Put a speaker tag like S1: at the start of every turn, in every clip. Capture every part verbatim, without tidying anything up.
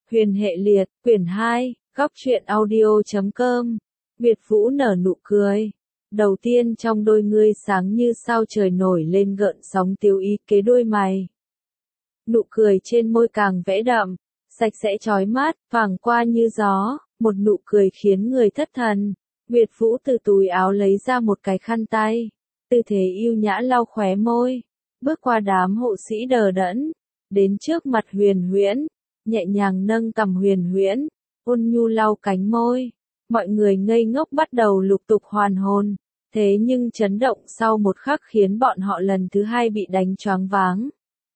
S1: Huyền hệ liệt, quyển hai, góc truyện audio chấm com. Nguyệt Vũ nở nụ cười. Đầu tiên trong đôi ngươi sáng như sao trời nổi lên gợn sóng tiêu ý kế đôi mày. Nụ cười trên môi càng vẽ đậm, sạch sẽ chói mắt, thoảng qua như gió, một nụ cười khiến người thất thần. Nguyệt Vũ từ túi áo lấy ra một cái khăn tay, tư thế yêu nhã lau khóe môi, bước qua đám hộ sĩ đờ đẫn, đến trước mặt Huyền Huyễn, nhẹ nhàng nâng cằm Huyền Huyễn, ôn nhu lau cánh môi. Mọi người ngây ngốc bắt đầu lục tục hoàn hồn, thế nhưng chấn động sau một khắc khiến bọn họ lần thứ hai bị đánh choáng váng.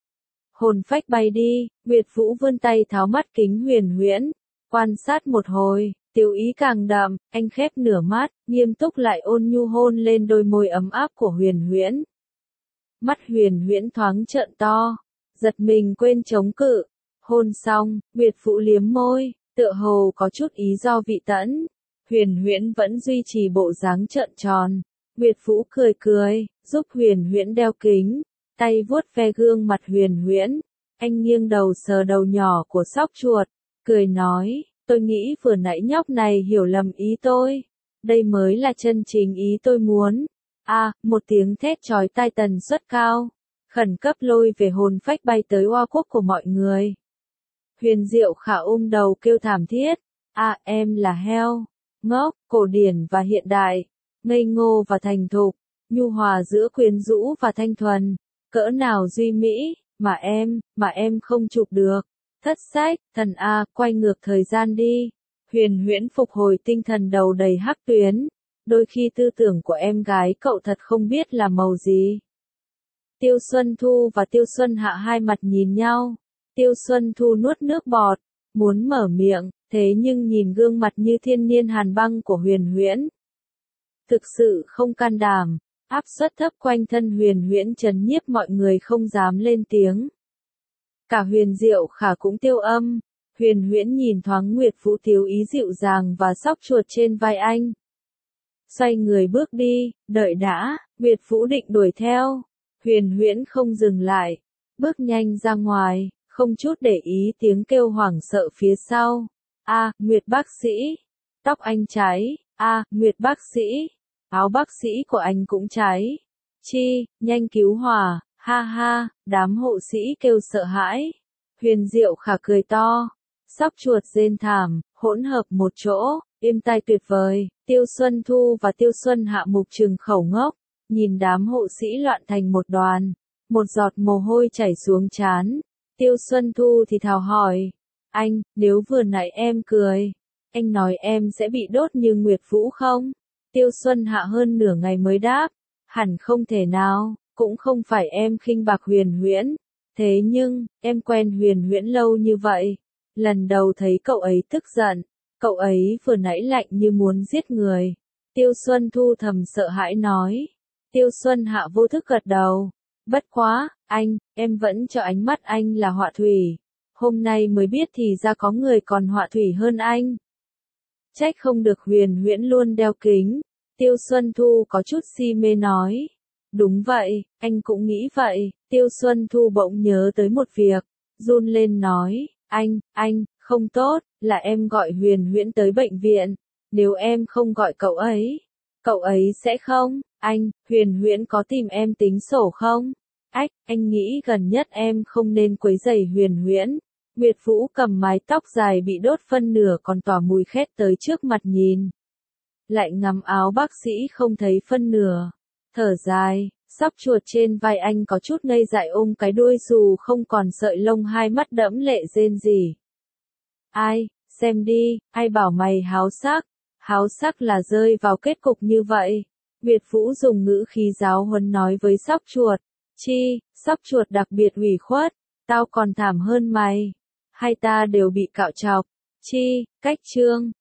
S1: Hồn phách bay đi, Nguyệt Vũ vươn tay tháo mắt kính Huyền Huyễn, quan sát một hồi, tiêu ý càng đậm, anh khép nửa mắt, nghiêm túc lại ôn nhu hôn lên đôi môi ấm áp của Huyền Huyễn. Mắt Huyền Huyễn thoáng trợn to, giật mình quên chống cự, hôn xong, Nguyệt Vũ liếm môi, tựa hồ có chút ý do vị tẫn. Huyền Huyễn vẫn duy trì bộ dáng trợn tròn. Nguyệt Vũ cười cười, giúp Huyền Huyễn đeo kính, tay vuốt ve gương mặt Huyền Huyễn. Anh nghiêng đầu sờ đầu nhỏ của sóc chuột, cười nói, tôi nghĩ vừa nãy nhóc này hiểu lầm ý tôi. Đây mới là chân chính ý tôi muốn. À, một tiếng thét chói tai tần suất cao, khẩn cấp lôi về hồn phách bay tới oa quốc của mọi người. Huyền Diệu Khả ôm đầu kêu thảm thiết, à em là heo, ngốc, cổ điển và hiện đại, ngây ngô và thành thục, nhu hòa giữa quyến rũ và thanh thuần, cỡ nào duy mỹ, mà em, mà em không chụp được. Thất sách, thần A, quay ngược thời gian đi. Huyền Huyễn phục hồi tinh thần đầu đầy hắc tuyến, đôi khi tư tưởng của em gái cậu thật không biết là màu gì. Tiêu Xuân Thu và Tiêu Xuân Hạ hai mặt nhìn nhau. Tiêu Xuân Thu nuốt nước bọt, muốn mở miệng, thế nhưng nhìn gương mặt như thiên niên hàn băng của Huyền Huyễn. Thực sự không can đảm, áp suất thấp quanh thân Huyền Huyễn trấn nhiếp mọi người không dám lên tiếng. Cả Huyền Diệu Khả cũng tiêu âm, Huyền Huyễn nhìn thoáng Nguyệt Vũ thiếu ý dịu dàng và sóc chuột trên vai anh. Xoay người bước đi, đợi đã, Nguyệt Vũ định đuổi theo. Huyền Huyễn không dừng lại, bước nhanh ra ngoài, không chút để ý tiếng kêu hoảng sợ phía sau. A, Nguyệt bác sĩ, tóc anh cháy, A, Nguyệt bác sĩ, áo bác sĩ của anh cũng cháy. Chi, nhanh cứu hỏa, ha ha, đám hộ sĩ kêu sợ hãi. Huyền Diệu Khả cười to, sóc chuột rên thảm, hỗn hợp một chỗ, êm tai tuyệt vời. Tiêu Xuân Thu và Tiêu Xuân Hạ mục trừng khẩu ngốc, nhìn đám hộ sĩ loạn thành một đoàn, một giọt mồ hôi chảy xuống trán. Tiêu Xuân Thu thì thào hỏi, anh, nếu vừa nãy em cười, anh nói em sẽ bị đốt như Nguyệt Vũ không? Tiêu Xuân Hạ hơn nửa ngày mới đáp, hẳn không thể nào, cũng không phải em khinh bạc Huyền Huyễn. Thế nhưng, em quen Huyền Huyễn lâu như vậy, lần đầu thấy cậu ấy tức giận, cậu ấy vừa nãy lạnh như muốn giết người. Tiêu Xuân Thu thầm sợ hãi nói. Tiêu Xuân Hạ vô thức gật đầu. Bất quá, anh, em vẫn cho ánh mắt anh là họa thủy. Hôm nay mới biết thì ra có người còn họa thủy hơn anh. Trách không được Huyền Huyễn luôn đeo kính. Tiêu Xuân Thu có chút si mê nói. Đúng vậy, anh cũng nghĩ vậy. Tiêu Xuân Thu bỗng nhớ tới một việc, run lên nói, anh, anh, không tốt, là em gọi Huyền Huyễn tới bệnh viện. Nếu em không gọi cậu ấy, cậu ấy sẽ không. Anh, Huyền Huyễn có tìm em tính sổ không? Ách, anh nghĩ gần nhất em không nên quấy rầy Huyền Huyễn. Nguyệt Vũ cầm mái tóc dài bị đốt phân nửa còn tỏa mùi khét tới trước mặt nhìn. Lại ngắm áo bác sĩ không thấy phân nửa. Thở dài, sóc chuột trên vai anh có chút ngây dại ôm cái đuôi dù không còn sợi lông, hai mắt đẫm lệ rên rỉ. Ai, xem đi, ai bảo mày háo sắc, háo sắc là rơi vào kết cục như vậy. Nguyệt Vũ dùng ngữ khí giáo huấn nói với sóc chuột. Chi, sóc chuột đặc biệt ủy khuất, tao còn thảm hơn mày. Hai ta đều bị cạo chọc. Chi, cách chương.